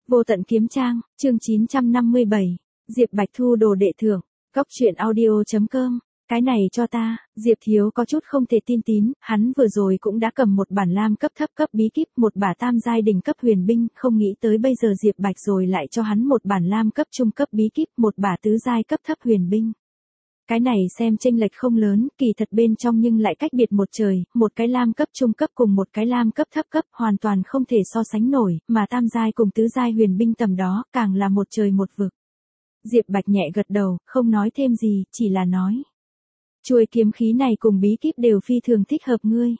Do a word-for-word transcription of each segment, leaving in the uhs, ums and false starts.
Vô tận kiếm trang, chương chín trăm năm mươi bảy, Diệp Bạch thu đồ đệ thưởng, Cóc truyện audio.com. Cái này cho ta, Diệp Thiếu có chút không thể tin tín, hắn vừa rồi cũng đã cầm một bản lam cấp thấp cấp bí kíp, một bả tam giai đỉnh cấp huyền binh, không nghĩ tới bây giờ Diệp Bạch rồi lại cho hắn một bản lam cấp trung cấp bí kíp, một bả tứ giai cấp thấp huyền binh. Cái này xem chênh lệch không lớn, kỳ thật bên trong nhưng lại cách biệt một trời, một cái lam cấp trung cấp cùng một cái lam cấp thấp cấp, hoàn toàn không thể so sánh nổi, mà tam giai cùng tứ giai huyền binh tầm đó, càng là một trời một vực. Diệp Bạch nhẹ gật đầu, không nói thêm gì, chỉ là nói. Chuôi kiếm khí này cùng bí kíp đều phi thường thích hợp ngươi.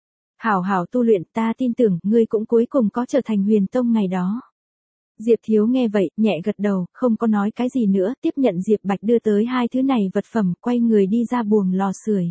Hảo hảo tu luyện, ta tin tưởng, ngươi cũng cuối cùng có trở thành huyền tông ngày đó. Diệp Thiếu nghe vậy, nhẹ gật đầu, không có nói cái gì nữa, tiếp nhận Diệp Bạch đưa tới hai thứ này vật phẩm, quay người đi ra buồng lò sưởi.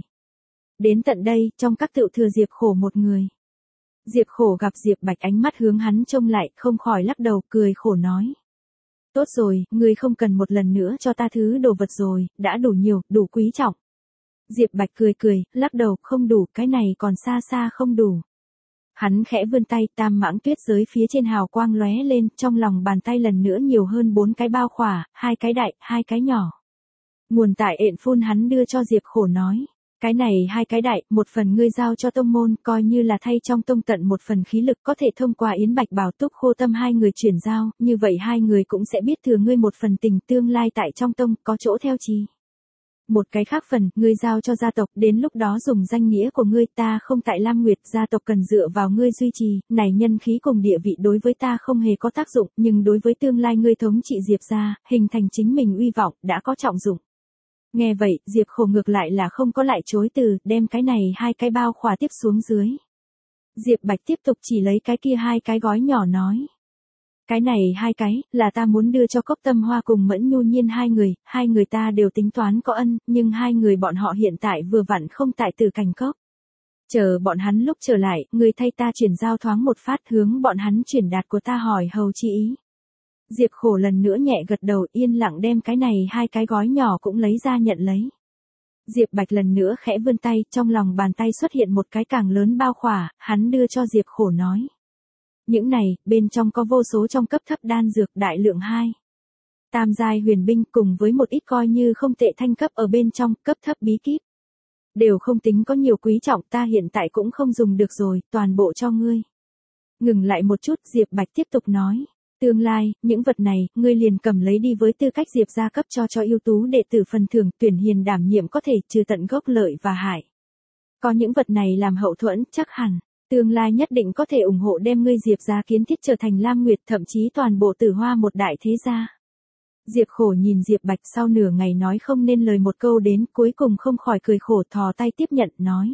Đến tận đây, trong các tựu thừa Diệp Khổ một người. Diệp Khổ gặp Diệp Bạch ánh mắt hướng hắn trông lại, không khỏi lắc đầu, cười khổ nói. Tốt rồi, ngươi không cần một lần nữa cho ta thứ đồ vật rồi, đã đủ nhiều, đủ quý trọng. Diệp Bạch cười cười, lắc đầu, không đủ, cái này còn xa xa không đủ. Hắn khẽ vươn tay, tam mãng tuyết giới phía trên hào quang lóe lên, trong lòng bàn tay lần nữa nhiều hơn bốn cái bao khỏa, hai cái đại, hai cái nhỏ. Nguồn tại ện phun hắn đưa cho Diệp Khổ nói, cái này hai cái đại, một phần ngươi giao cho tông môn, coi như là thay trong tông tận một phần khí lực có thể thông qua Yến Bạch Bảo Túc Khô Tâm hai người chuyển giao, như vậy hai người cũng sẽ biết thừa ngươi một phần tình tương lai tại trong tông, có chỗ theo chi. Một cái khác phần, ngươi giao cho gia tộc, đến lúc đó dùng danh nghĩa của ngươi, ta không tại Lam Nguyệt, gia tộc cần dựa vào ngươi duy trì, này nhân khí cùng địa vị đối với ta không hề có tác dụng, nhưng đối với tương lai ngươi thống trị Diệp gia, hình thành chính mình uy vọng, đã có trọng dụng. Nghe vậy, Diệp Khổ ngược lại là không có lại chối từ, đem cái này hai cái bao khỏa tiếp xuống dưới. Diệp Bạch tiếp tục chỉ lấy cái kia hai cái gói nhỏ nói. Cái này hai cái, là ta muốn đưa cho Cốc Tâm Hoa cùng Mẫn Nhu Nhiên hai người, hai người ta đều tính toán có ân, nhưng hai người bọn họ hiện tại vừa vặn không tại Tử Cảnh Cốc. Chờ bọn hắn lúc trở lại, người thay ta chuyển giao thoáng một phát hướng bọn hắn chuyển đạt của ta hỏi hầu chi ý. Diệp Khổ lần nữa nhẹ gật đầu, yên lặng đem cái này hai cái gói nhỏ cũng lấy ra nhận lấy. Diệp Bạch lần nữa khẽ vươn tay, trong lòng bàn tay xuất hiện một cái càng lớn bao khỏa, hắn đưa cho Diệp Khổ nói. Những này, bên trong có vô số trong cấp thấp đan dược đại lượng hai. Tam giai huyền binh cùng với một ít coi như không tệ thanh cấp ở bên trong, cấp thấp bí kíp. Đều không tính có nhiều quý trọng, ta hiện tại cũng không dùng được rồi, toàn bộ cho ngươi. Ngừng lại một chút, Diệp Bạch tiếp tục nói. Tương lai, những vật này, ngươi liền cầm lấy đi với tư cách Diệp gia cấp cho cho ưu tú đệ tử phần thưởng, tuyển hiền đảm nhiệm có thể trừ tận gốc lợi và hại. Có những vật này làm hậu thuẫn, chắc hẳn. Tương lai nhất định có thể ủng hộ đem ngươi Diệp gia kiến thiết trở thành Lam Nguyệt, thậm chí toàn bộ Tử Hoa một đại thế gia. Diệp Khổ nhìn Diệp Bạch sau nửa ngày nói không nên lời một câu đến, cuối cùng không khỏi cười khổ, thò tay tiếp nhận, nói.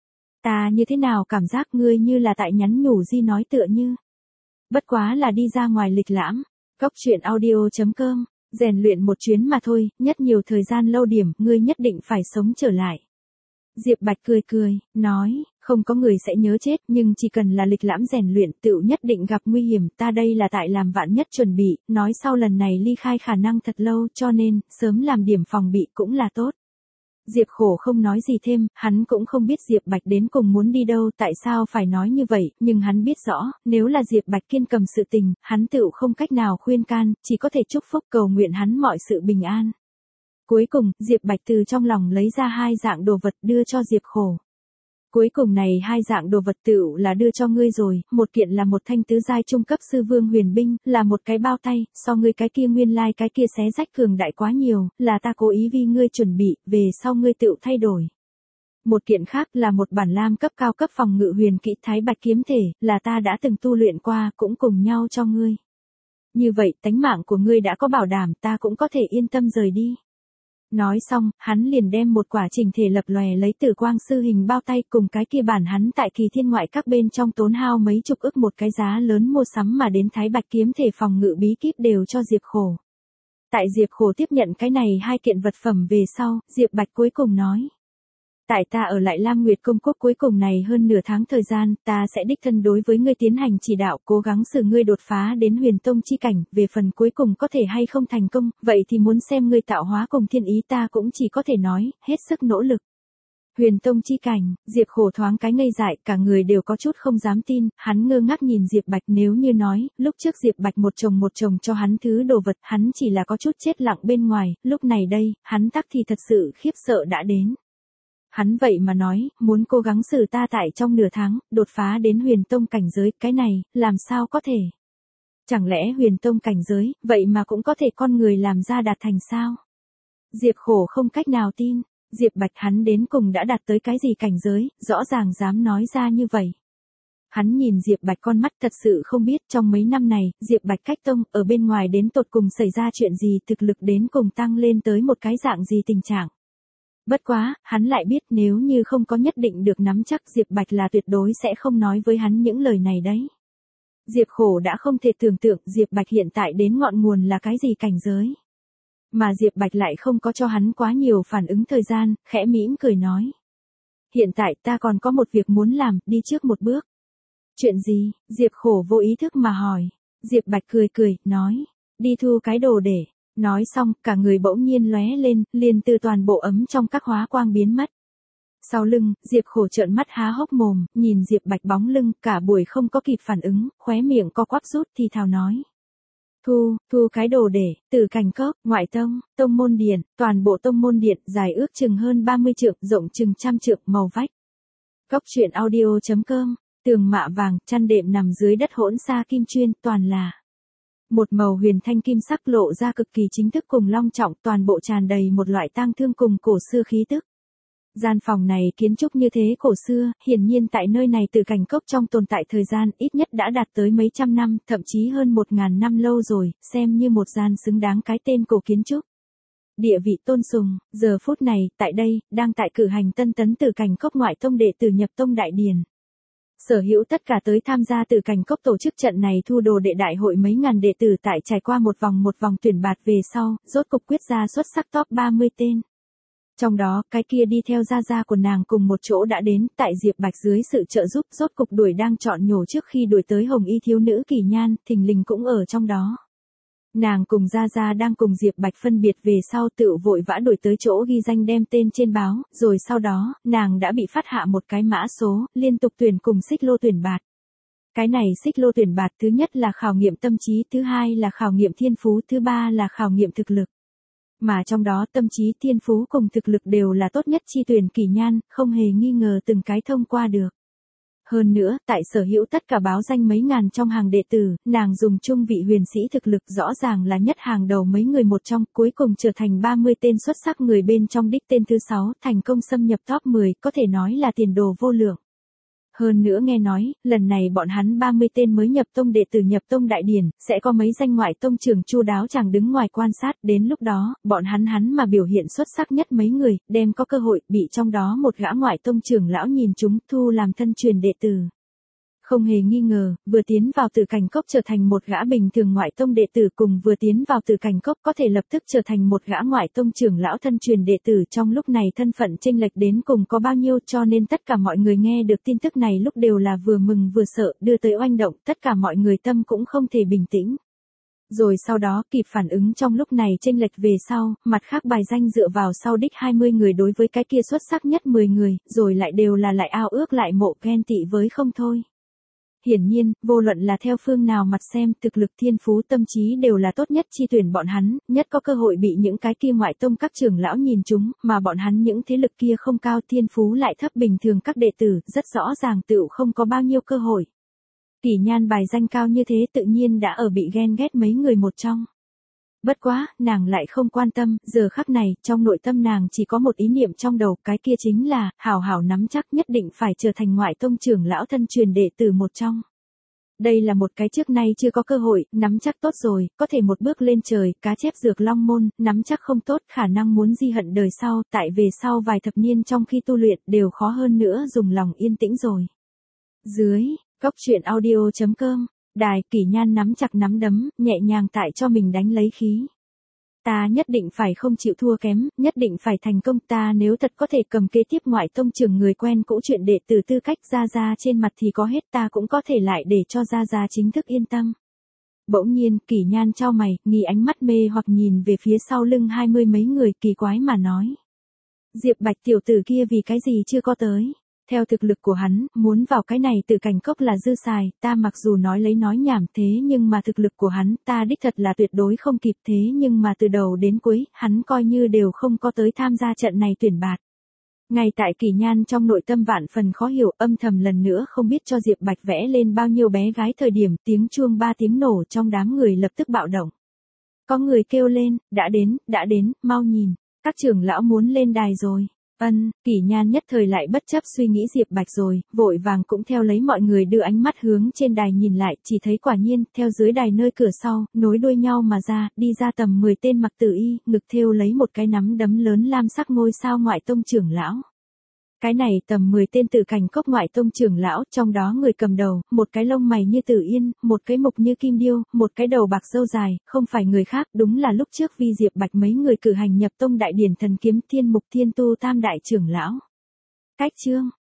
Ta như thế nào cảm giác ngươi như là tại nhắn nhủ gì nói tựa như. Bất quá là đi ra ngoài lịch lãm. Cóc truyện audio.com, rèn luyện một chuyến mà thôi, nhất nhiều thời gian lâu điểm, ngươi nhất định phải sống trở lại. Diệp Bạch cười cười, nói, không có người sẽ nhớ chết, nhưng chỉ cần là lịch lãm rèn luyện, tựu nhất định gặp nguy hiểm, ta đây là tại làm vạn nhất chuẩn bị, nói sau lần này ly khai khả năng thật lâu, cho nên, sớm làm điểm phòng bị cũng là tốt. Diệp Khổ không nói gì thêm, hắn cũng không biết Diệp Bạch đến cùng muốn đi đâu, tại sao phải nói như vậy, nhưng hắn biết rõ, nếu là Diệp Bạch kiên cầm sự tình, hắn tựu không cách nào khuyên can, chỉ có thể chúc phúc cầu nguyện hắn mọi sự bình an. Cuối cùng, Diệp Bạch từ trong lòng lấy ra hai dạng đồ vật đưa cho Diệp Khổ. Cuối cùng này hai dạng đồ vật tựu là đưa cho ngươi rồi, một kiện là một thanh tứ giai trung cấp sư vương huyền binh, là một cái bao tay, so ngươi cái kia nguyên lai cái kia xé rách cường đại quá nhiều, là ta cố ý vì ngươi chuẩn bị, về sau ngươi tựu thay đổi. Một kiện khác là một bản lam cấp cao cấp phòng ngự huyền kỹ thái bạch kiếm thể, là ta đã từng tu luyện qua, cũng cùng nhau cho ngươi. Như vậy, tánh mạng của ngươi đã có bảo đảm, ta cũng có thể yên tâm rời đi. Nói xong, hắn liền đem một quả trình thể lập lòe lấy tử quang sư hình bao tay cùng cái kia bản hắn tại Kỳ Thiên ngoại các bên trong tốn hao mấy chục ức một cái giá lớn mua sắm mà đến thái bạch kiếm thể phòng ngự bí kíp đều cho Diệp Khổ. Tại Diệp Khổ tiếp nhận cái này hai kiện vật phẩm về sau, Diệp Bạch cuối cùng nói. Tại ta ở lại Lam Nguyệt công quốc cuối cùng này hơn nửa tháng thời gian, ta sẽ đích thân đối với ngươi tiến hành chỉ đạo, cố gắng xử ngươi đột phá đến huyền tông chi cảnh, về phần cuối cùng có thể hay không thành công, vậy thì muốn xem ngươi tạo hóa cùng thiên ý, ta cũng chỉ có thể nói, hết sức nỗ lực. Huyền tông chi cảnh, Diệp Khổ thoáng cái ngây dại, cả người đều có chút không dám tin, hắn ngơ ngác nhìn Diệp Bạch, nếu như nói, lúc trước Diệp Bạch một chồng một chồng cho hắn thứ đồ vật, hắn chỉ là có chút chết lặng bên ngoài, lúc này đây, hắn tắc thì thật sự khiếp sợ đã đến. Hắn vậy mà nói, muốn cố gắng xử ta tại trong nửa tháng, đột phá đến huyền tông cảnh giới, cái này, làm sao có thể? Chẳng lẽ huyền tông cảnh giới, vậy mà cũng có thể con người làm ra đạt thành sao? Diệp Khổ không cách nào tin, Diệp Bạch hắn đến cùng đã đạt tới cái gì cảnh giới, rõ ràng dám nói ra như vậy. Hắn nhìn Diệp Bạch con mắt thật sự không biết trong mấy năm này, Diệp Bạch cách tông, ở bên ngoài đến tột cùng xảy ra chuyện gì, thực lực đến cùng tăng lên tới một cái dạng gì tình trạng. Bất quá, hắn lại biết nếu như không có nhất định được nắm chắc Diệp Bạch là tuyệt đối sẽ không nói với hắn những lời này đấy. Diệp Khổ đã không thể tưởng tượng Diệp Bạch hiện tại đến ngọn nguồn là cái gì cảnh giới. Mà Diệp Bạch lại không có cho hắn quá nhiều phản ứng thời gian, khẽ mỉm cười nói. Hiện tại ta còn có một việc muốn làm, đi trước một bước. Chuyện gì? Diệp Khổ vô ý thức mà hỏi. Diệp Bạch cười cười, nói. Đi thu cái đồ để. Nói xong, cả người bỗng nhiên lóe lên, liền từ toàn bộ ấm trong các hóa quang biến mất. Sau lưng, Diệp Khổ trợn mắt há hốc mồm, nhìn Diệp Bạch bóng lưng, cả buổi không có kịp phản ứng, khóe miệng co quắp rút thì thào nói. Thu, thu cái đồ để, từ cành cốc, ngoại tông, tông môn điện, toàn bộ tông môn điện, dài ước chừng hơn ba mươi trượng, rộng chừng trăm trượng, màu vách. Cốc truyện audio chấm com, tường mạ vàng, chăn đệm nằm dưới đất hỗn sa kim chuyên, toàn là một màu huyền thanh kim sắc lộ ra cực kỳ chính thức cùng long trọng, toàn bộ tràn đầy một loại tang thương cùng cổ xưa khí tức. Gian phòng này kiến trúc như thế cổ xưa, hiển nhiên tại nơi này từ cảnh cốc trong tồn tại thời gian ít nhất đã đạt tới mấy trăm năm, thậm chí hơn một ngàn năm lâu rồi, xem như một gian xứng đáng cái tên cổ kiến trúc. Địa vị tôn sùng, giờ phút này, tại đây, đang tại cử hành tân tấn từ cảnh cốc ngoại tông đệ tử nhập tông đại điển. Sở hữu tất cả tới tham gia từ cảnh cốc tổ chức trận này thu đồ đệ đại hội mấy ngàn đệ tử tại trải qua một vòng một vòng tuyển bạt về sau, rốt cục quyết ra xuất sắc top ba mươi tên. Trong đó, cái kia đi theo gia gia của nàng cùng một chỗ đã đến, tại Diệp Bạch dưới sự trợ giúp, rốt cục đuổi đang chọn nhổ trước khi đuổi tới hồng y thiếu nữ Kỳ Nhan, thình lình cũng ở trong đó. Nàng cùng gia gia đang cùng Diệp Bạch phân biệt về sau tự vội vã đuổi tới chỗ ghi danh đem tên trên báo, rồi sau đó, nàng đã bị phát hạ một cái mã số, liên tục tuyển cùng xích lô tuyển bạt. Cái này xích lô tuyển bạt thứ nhất là khảo nghiệm tâm trí, thứ hai là khảo nghiệm thiên phú, thứ ba là khảo nghiệm thực lực. Mà trong đó tâm trí, thiên phú cùng thực lực đều là tốt nhất chi tuyển Kỳ Nhan, không hề nghi ngờ từng cái thông qua được. Hơn nữa, tại sở hữu tất cả báo danh mấy ngàn trong hàng đệ tử, nàng dùng chung vị huyền sĩ thực lực rõ ràng là nhất hàng đầu mấy người một trong, cuối cùng trở thành ba mươi tên xuất sắc người bên trong đích tên thứ sáu, thành công xâm nhập top mười, có thể nói là tiền đồ vô lượng. Hơn nữa nghe nói, lần này bọn hắn ba mươi tên mới nhập tông đệ tử nhập tông đại điển, sẽ có mấy danh ngoại tông trưởng chu đáo chẳng đứng ngoài quan sát, đến lúc đó, bọn hắn hắn mà biểu hiện xuất sắc nhất mấy người, đem có cơ hội bị trong đó một gã ngoại tông trưởng lão nhìn chúng thu làm thân truyền đệ tử. Không hề nghi ngờ, vừa tiến vào từ cảnh cốc trở thành một gã bình thường ngoại tông đệ tử cùng vừa tiến vào từ cảnh cốc có thể lập tức trở thành một gã ngoại tông trưởng lão thân truyền đệ tử trong lúc này thân phận chênh lệch đến cùng có bao nhiêu cho nên tất cả mọi người nghe được tin tức này lúc đều là vừa mừng vừa sợ đưa tới oanh động, tất cả mọi người tâm cũng không thể bình tĩnh. Rồi sau đó kịp phản ứng trong lúc này chênh lệch về sau, mặt khác bài danh dựa vào sau đích hai mươi người đối với cái kia xuất sắc nhất mười người, rồi lại đều là lại ao ước lại mộ ghen tị với không thôi. Hiển nhiên, vô luận là theo phương nào mặt xem, thực lực thiên phú tâm trí đều là tốt nhất chi tuyển bọn hắn, nhất có cơ hội bị những cái kia ngoại tông các trưởng lão nhìn chúng, mà bọn hắn những thế lực kia không cao thiên phú lại thấp bình thường các đệ tử, rất rõ ràng tựu không có bao nhiêu cơ hội. Kỳ Nhan bài danh cao như thế tự nhiên đã ở bị ghen ghét mấy người một trong. Bất quá, nàng lại không quan tâm, giờ khắc này, trong nội tâm nàng chỉ có một ý niệm trong đầu, cái kia chính là, hảo hảo nắm chắc nhất định phải trở thành ngoại tông trưởng lão thân truyền đệ tử một trong. Đây là một cái trước nay chưa có cơ hội, nắm chắc tốt rồi, có thể một bước lên trời, cá chép dược long môn, nắm chắc không tốt, khả năng muốn di hận đời sau, tại về sau vài thập niên trong khi tu luyện, đều khó hơn nữa dùng lòng yên tĩnh rồi. Dưới, cốc truyện audio chấm com. Đài, Kỳ Nhan nắm chặt nắm đấm, nhẹ nhàng tại cho mình đánh lấy khí. Ta nhất định phải không chịu thua kém, nhất định phải thành công, ta nếu thật có thể cầm kế tiếp ngoại tông trưởng người quen cũ chuyện đệ tử tư cách ra ra trên mặt thì có hết, ta cũng có thể lại để cho ra ra chính thức yên tâm. Bỗng nhiên, Kỳ Nhan chau mày, nghi ánh mắt mê hoặc nhìn về phía sau lưng hai mươi mấy người, kỳ quái mà nói. Diệp Bạch tiểu tử kia vì cái gì chưa có tới. Theo thực lực của hắn, muốn vào cái này Tử Cảnh Cốc là dư xài, ta mặc dù nói lấy nói nhảm thế nhưng mà thực lực của hắn, ta đích thật là tuyệt đối không kịp thế nhưng mà từ đầu đến cuối, hắn coi như đều không có tới tham gia trận này tuyển bạt. Ngay tại Kỷ Nhan trong nội tâm vạn phần khó hiểu, âm thầm lần nữa không biết cho Diệp Bạch vẽ lên bao nhiêu bé gái thời điểm tiếng chuông ba tiếng nổ trong đám người lập tức bạo động. Có người kêu lên, đã đến, đã đến, mau nhìn, các trưởng lão muốn lên đài rồi. Ân, Kỷ Nhan nhất thời lại bất chấp suy nghĩ Diệp Bạch rồi, vội vàng cũng theo lấy mọi người đưa ánh mắt hướng trên đài nhìn lại, chỉ thấy quả nhiên, theo dưới đài nơi cửa sau, nối đuôi nhau mà ra, đi ra tầm mười tên mặc tử y, ngực thêu lấy một cái nắm đấm lớn lam sắc ngôi sao ngoại tông trưởng lão. Cái này tầm mười tên Tử Cảnh Cốc ngoại tông trưởng lão, trong đó người cầm đầu, một cái lông mày như tử yên, một cái mục như kim điêu, một cái đầu bạc râu dài, không phải người khác, đúng là lúc trước Vi Diệp Bạch mấy người cử hành nhập tông đại điển thần kiếm thiên mục thiên tu tam đại trưởng lão. Cách chương